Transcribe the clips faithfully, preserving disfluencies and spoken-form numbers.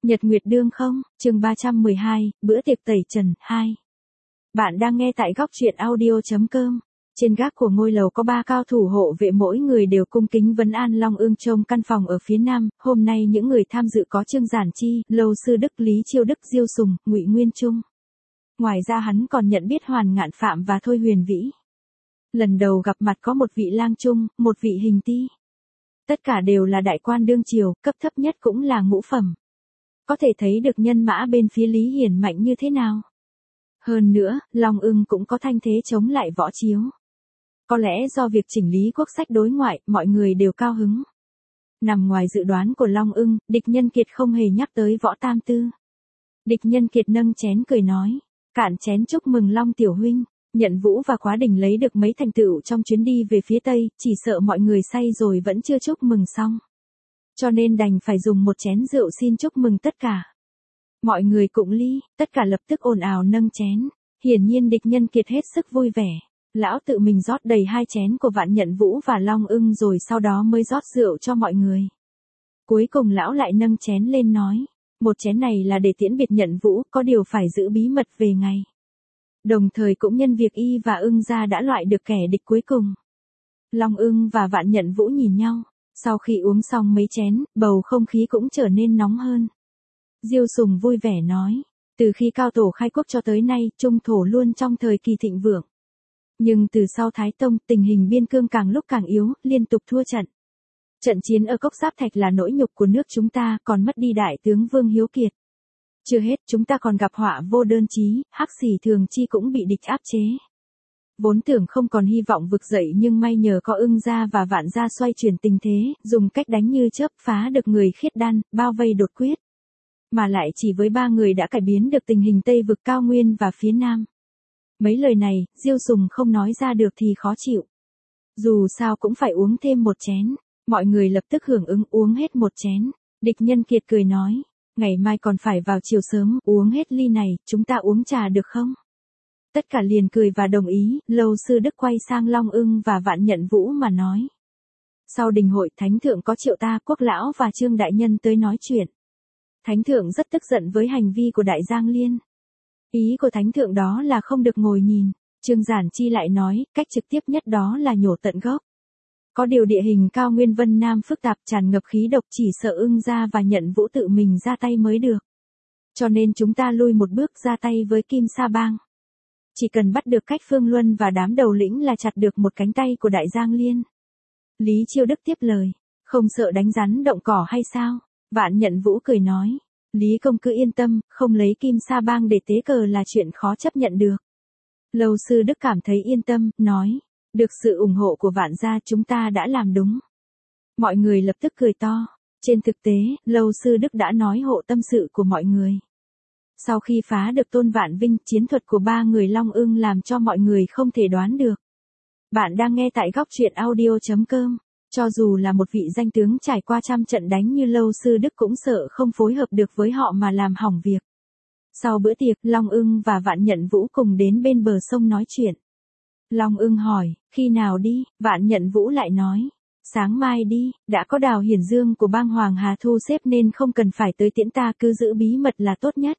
Nhật Nguyệt Đương không, chương ba trăm mười hai, bữa tiệc tẩy trần, hai. Bạn đang nghe tại góc truyện audio.com. Trên gác của ngôi lầu có ba cao thủ hộ vệ, mỗi người đều cung kính vấn an Long Ưng trông căn phòng ở phía nam. Hôm nay những người tham dự có Trương Giản Chi, Lâu Sư Đức, Lý Chiêu Đức, Diêu Sùng, Ngụy Nguyên Trung. Ngoài ra hắn còn nhận biết Hoàn Ngạn Phạm và Thôi Huyền Vĩ. Lần đầu gặp mặt có một vị lang trung, một vị hình ti. Tất cả đều là đại quan đương triều, cấp thấp nhất cũng là ngũ phẩm. Có thể thấy được nhân mã bên phía Lý Hiển mạnh như thế nào. Hơn nữa, Long Ưng cũng có thanh thế chống lại Võ Chiếu. Có lẽ do việc chỉnh lý quốc sách đối ngoại, mọi người đều cao hứng. Nằm ngoài dự đoán của Long Ưng, Địch Nhân Kiệt không hề nhắc tới Võ Tam Tư. Địch Nhân Kiệt nâng chén cười nói, cạn chén chúc mừng Long tiểu huynh. Nhận Vũ và Quá Đình lấy được mấy thành tựu trong chuyến đi về phía Tây, chỉ sợ mọi người say rồi vẫn chưa chúc mừng xong. Cho nên đành phải dùng một chén rượu xin chúc mừng tất cả. Mọi người cũng ly, tất cả lập tức ồn ào nâng chén. Hiển nhiên Địch Nhân Kiệt hết sức vui vẻ. Lão tự mình rót đầy hai chén của Vạn Nhận Vũ và Long Ưng rồi sau đó mới rót rượu cho mọi người. Cuối cùng lão lại nâng chén lên nói, một chén này là để tiễn biệt Nhận Vũ, có điều phải giữ bí mật về ngày. Đồng thời cũng nhân việc y và Ưng gia đã loại được kẻ địch cuối cùng. Long Ưng và Vạn Nhận Vũ nhìn nhau. Sau khi uống xong mấy chén, bầu không khí cũng trở nên nóng hơn. Diêu Sùng vui vẻ nói, từ khi Cao Tổ khai quốc cho tới nay, Trung Thổ luôn trong thời kỳ thịnh vượng. Nhưng từ sau Thái Tông, tình hình biên cương càng lúc càng yếu, liên tục thua trận. Trận chiến ở Cốc Giáp Thạch là nỗi nhục của nước chúng ta, còn mất đi đại tướng Vương Hiếu Kiệt. Chưa hết, chúng ta còn gặp họa vô đơn chí, Hắc Xỉ Thường Chi cũng bị địch áp chế. Vốn tưởng không còn hy vọng vực dậy nhưng may nhờ có Ưng gia và Vạn gia xoay chuyển tình thế, dùng cách đánh như chớp phá được người Khiết Đan, bao vây đột quyết. Mà lại chỉ với ba người đã cải biến được tình hình Tây vực cao nguyên và phía Nam. Mấy lời này, Diêu Sùng không nói ra được thì khó chịu. Dù sao cũng phải uống thêm một chén, mọi người lập tức hưởng ứng uống hết một chén. Địch Nhân Kiệt cười nói, ngày mai còn phải vào chiều sớm, uống hết ly này, chúng ta uống trà được không? Tất cả liền cười và đồng ý. Lâu Sư Đức quay sang Long Ưng và Vạn Nhận Vũ mà nói. Sau đình hội, Thánh Thượng có triệu ta, Quốc Lão và Trương Đại Nhân tới nói chuyện. Thánh Thượng rất tức giận với hành vi của Đại Giang Liên. Ý của Thánh Thượng đó là không được ngồi nhìn. Trương Giản Chi lại nói, cách trực tiếp nhất đó là nhổ tận gốc. Có điều địa hình cao nguyên Vân Nam phức tạp tràn ngập khí độc, chỉ sợ Ưng gia và Nhận Vũ tự mình ra tay mới được. Cho nên chúng ta lui một bước ra tay với Kim Sa Bang. Chỉ cần bắt được Cách Phương Luân và đám đầu lĩnh là chặt được một cánh tay của Đại Giang Liên. Lý Chiêu Đức tiếp lời, không sợ đánh rắn động cỏ hay sao? Vạn Nhận Vũ cười nói, Lý công cứ yên tâm, không lấy Kim Sa Bang để tế cờ là chuyện khó chấp nhận được. Lâu Sư Đức cảm thấy yên tâm, nói, được sự ủng hộ của Vạn gia chúng ta đã làm đúng. Mọi người lập tức cười to. Trên thực tế, Lâu Sư Đức đã nói hộ tâm sự của mọi người. Sau khi phá được Tôn Vạn Vinh, chiến thuật của ba người Long Ưng làm cho mọi người không thể đoán được. Bạn đang nghe tại góc truyện audio.com. Cho dù là một vị danh tướng trải qua trăm trận đánh như Lâu Sư Đức cũng sợ không phối hợp được với họ mà làm hỏng việc. Sau bữa tiệc, Long Ưng và Vạn Nhận Vũ cùng đến bên bờ sông nói chuyện. Long Ưng hỏi, khi nào đi? Vạn Nhận Vũ lại nói, sáng mai đi, đã có Đào Hiển Dương của bang Hoàng Hà thu xếp nên không cần phải tới tiễn ta, cứ giữ bí mật là tốt nhất.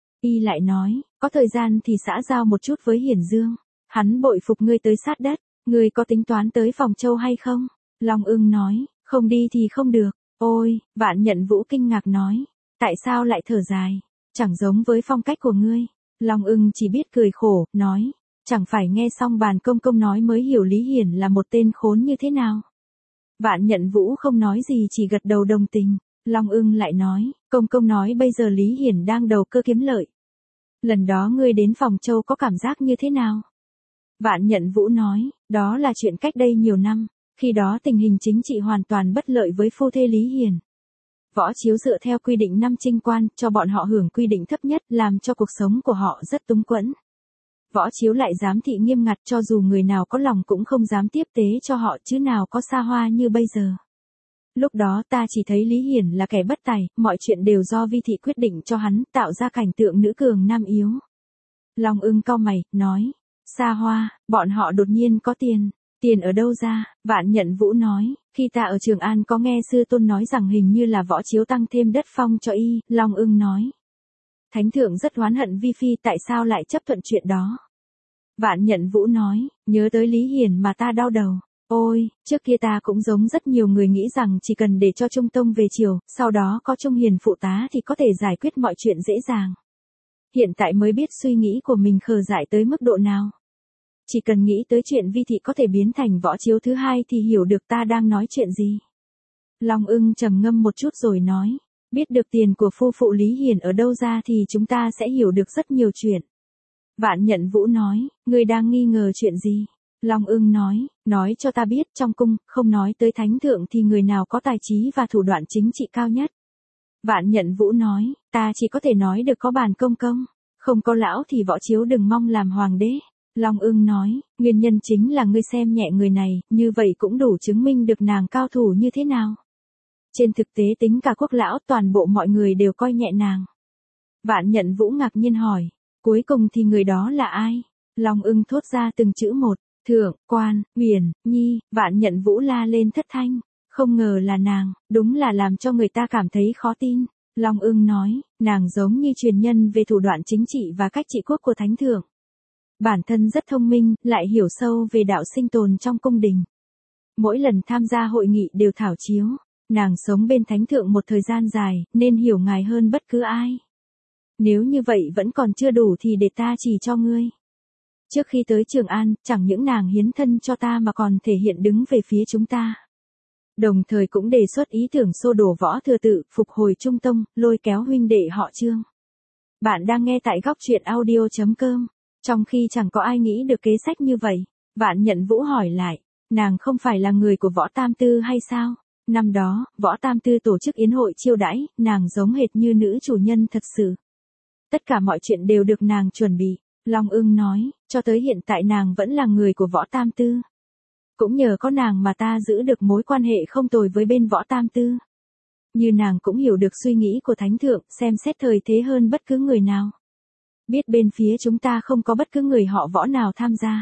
Y lại nói, có thời gian thì xã giao một chút với Hiển Dương. Hắn bội phục ngươi tới sát đất, ngươi có tính toán tới Phòng Châu hay không? Long Ưng nói, không đi thì không được. Ôi, Vạn Nhận Vũ kinh ngạc nói, tại sao lại thở dài? Chẳng giống với phong cách của ngươi. Long Ưng chỉ biết cười khổ, nói, chẳng phải nghe xong Bàn Công Công nói mới hiểu Lý Hiển là một tên khốn như thế nào. Vạn Nhận Vũ không nói gì chỉ gật đầu đồng tình. Long Ưng lại nói, Công Công nói bây giờ Lý Hiển đang đầu cơ kiếm lợi. Lần đó ngươi đến Phòng Châu có cảm giác như thế nào? Vạn Nhận Vũ nói, đó là chuyện cách đây nhiều năm, khi đó tình hình chính trị hoàn toàn bất lợi với phu thê Lý Hiển. Võ Chiếu dựa theo quy định năm trinh quan, cho bọn họ hưởng quy định thấp nhất, làm cho cuộc sống của họ rất túng quẫn. Võ Chiếu lại giám thị nghiêm ngặt, cho dù người nào có lòng cũng không dám tiếp tế cho họ, chứ nào có xa hoa như bây giờ. Lúc đó ta chỉ thấy Lý Hiển là kẻ bất tài, mọi chuyện đều do vi thị quyết định cho hắn, tạo ra cảnh tượng nữ cường nam yếu. Long Ưng cau mày, nói, xa hoa, bọn họ đột nhiên có tiền. Tiền ở đâu ra? Vạn Nhận Vũ nói, khi ta ở Trường An có nghe sư tôn nói rằng hình như là Võ Chiếu tăng thêm đất phong cho y, Long Ưng nói. Thánh thượng rất oán hận Vi Phi tại sao lại chấp thuận chuyện đó. Vạn Nhận Vũ nói, nhớ tới Lý Hiền mà ta đau đầu. Ôi, trước kia ta cũng giống rất nhiều người nghĩ rằng chỉ cần để cho Trung Tông về triều, sau đó có Trung Hiền phụ tá thì có thể giải quyết mọi chuyện dễ dàng. Hiện tại mới biết suy nghĩ của mình khờ dại tới mức độ nào. Chỉ cần nghĩ tới chuyện Vi Thị có thể biến thành Võ Chiếu thứ hai thì hiểu được ta đang nói chuyện gì. Long Ưng trầm ngâm một chút rồi nói, biết được tiền của phu phụ Lý Hiền ở đâu ra thì chúng ta sẽ hiểu được rất nhiều chuyện. Vạn Nhận Vũ nói, ngươi đang nghi ngờ chuyện gì? Long Ưng nói, nói cho ta biết trong cung, không nói tới thánh thượng thì người nào có tài trí và thủ đoạn chính trị cao nhất. Vạn Nhận Vũ nói, ta chỉ có thể nói được có Bàn Công Công, không có lão thì Võ Chiếu đừng mong làm hoàng đế. Long Ưng nói, nguyên nhân chính là ngươi xem nhẹ người này, như vậy cũng đủ chứng minh được nàng cao thủ như thế nào. Trên thực tế tính cả Quốc lão toàn bộ mọi người đều coi nhẹ nàng. Vạn Nhận Vũ ngạc nhiên hỏi, cuối cùng thì người đó là ai? Long Ưng thốt ra từng chữ một, Thượng, Quan, Huyền, Nhi. Vạn Nhận Vũ la lên thất thanh, không ngờ là nàng, đúng là làm cho người ta cảm thấy khó tin. Long Ưng nói, nàng giống như truyền nhân về thủ đoạn chính trị và cách trị quốc của thánh thượng. Bản thân rất thông minh, lại hiểu sâu về đạo sinh tồn trong cung đình. Mỗi lần tham gia hội nghị đều thảo chiếu, nàng sống bên thánh thượng một thời gian dài, nên hiểu ngài hơn bất cứ ai. Nếu như vậy vẫn còn chưa đủ thì để ta chỉ cho ngươi. Trước khi tới Trường An, chẳng những nàng hiến thân cho ta mà còn thể hiện đứng về phía chúng ta. Đồng thời cũng đề xuất ý tưởng xô đổ Võ Thừa Tự, phục hồi Trung Tông, lôi kéo huynh đệ họ Trương. Bạn đang nghe tại góc truyện audio chấm com. Trong khi chẳng có ai nghĩ được kế sách như vậy, Vạn Nhận Vũ hỏi lại, nàng không phải là người của Võ Tam Tư hay sao? Năm đó, Võ Tam Tư tổ chức yến hội chiêu đãi, nàng giống hệt như nữ chủ nhân thật sự. Tất cả mọi chuyện đều được nàng chuẩn bị. Long Ưng nói, cho tới hiện tại nàng vẫn là người của Võ Tam Tư. Cũng nhờ có nàng mà ta giữ được mối quan hệ không tồi với bên Võ Tam Tư. Như nàng cũng hiểu được suy nghĩ của thánh thượng, xem xét thời thế hơn bất cứ người nào. Biết bên phía chúng ta không có bất cứ người họ Võ nào tham gia.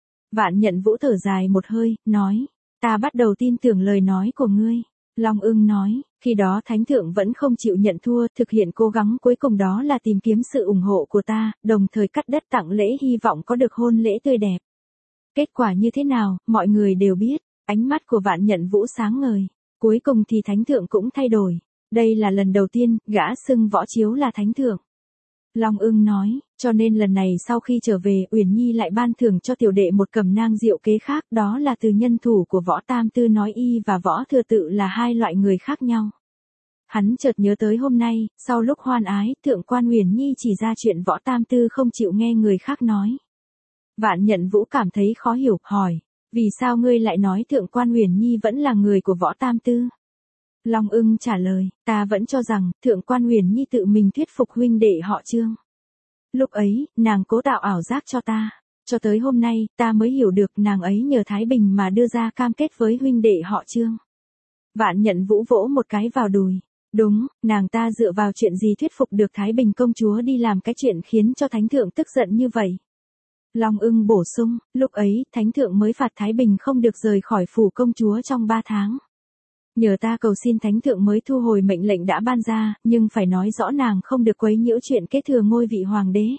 Vạn Nhận Vũ thở dài một hơi, nói, ta bắt đầu tin tưởng lời nói của ngươi. Long Ưng nói, khi đó thánh thượng vẫn không chịu nhận thua, thực hiện cố gắng cuối cùng đó là tìm kiếm sự ủng hộ của ta, đồng thời cắt đất tặng lễ hy vọng có được hôn lễ tươi đẹp. Kết quả như thế nào, mọi người đều biết, ánh mắt của Vạn Nhận Vũ sáng ngời. Cuối cùng thì thánh thượng cũng thay đổi. Đây là lần đầu tiên, gã xưng Võ Chiếu là thánh thượng. Long Ưng nói, cho nên lần này sau khi trở về, Uyển Nhi lại ban thưởng cho tiểu đệ một cẩm nang diệu kế khác, đó là từ nhân thủ của Võ Tam Tư nói y và Võ Thừa Tự là hai loại người khác nhau. Hắn chợt nhớ tới hôm nay, sau lúc hoan ái, Thượng quan Uyển Nhi chỉ ra chuyện Võ Tam Tư không chịu nghe người khác nói. Vạn Nhận Vũ cảm thấy khó hiểu, hỏi, vì sao ngươi lại nói Thượng quan Uyển Nhi vẫn là người của Võ Tam Tư? Long Ưng trả lời, ta vẫn cho rằng, Thượng quan Uyển Nhi tự mình thuyết phục huynh đệ họ Trương. Lúc ấy, nàng cố tạo ảo giác cho ta. Cho tới hôm nay, ta mới hiểu được nàng ấy nhờ Thái Bình mà đưa ra cam kết với huynh đệ họ Trương. Vạn Nhận Vũ vỗ một cái vào đùi. Đúng, nàng ta dựa vào chuyện gì thuyết phục được Thái Bình công chúa đi làm cái chuyện khiến cho thánh thượng tức giận như vậy. Long Ưng bổ sung, lúc ấy, thánh thượng mới phạt Thái Bình không được rời khỏi phủ công chúa trong ba tháng. Nhờ ta cầu xin thánh thượng mới thu hồi mệnh lệnh đã ban ra, nhưng phải nói rõ nàng không được quấy nhiễu chuyện kế thừa ngôi vị hoàng đế.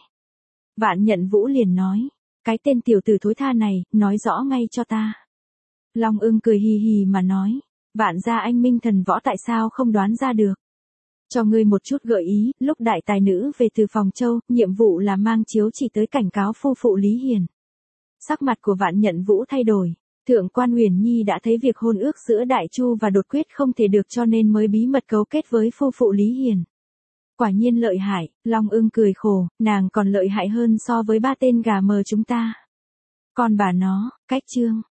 Vạn Nhận Vũ liền nói, cái tên tiểu tử thối tha này, nói rõ ngay cho ta. Long Ưng cười hì hì mà nói, Vạn gia anh minh thần võ tại sao không đoán ra được. Cho ngươi một chút gợi ý, lúc đại tài nữ về từ Phòng Châu, nhiệm vụ là mang chiếu chỉ tới cảnh cáo phu phụ Lý Hiền. Sắc mặt của Vạn Nhận Vũ thay đổi. Thượng quan Uyển Nhi đã thấy việc hôn ước giữa Đại Chu và Đột Quyết không thể được cho nên mới bí mật cấu kết với phu phụ Lý Hiền. Quả nhiên lợi hại, Long Ưng cười khổ, nàng còn lợi hại hơn so với ba tên gà mờ chúng ta. Còn bà nó, cách Trương,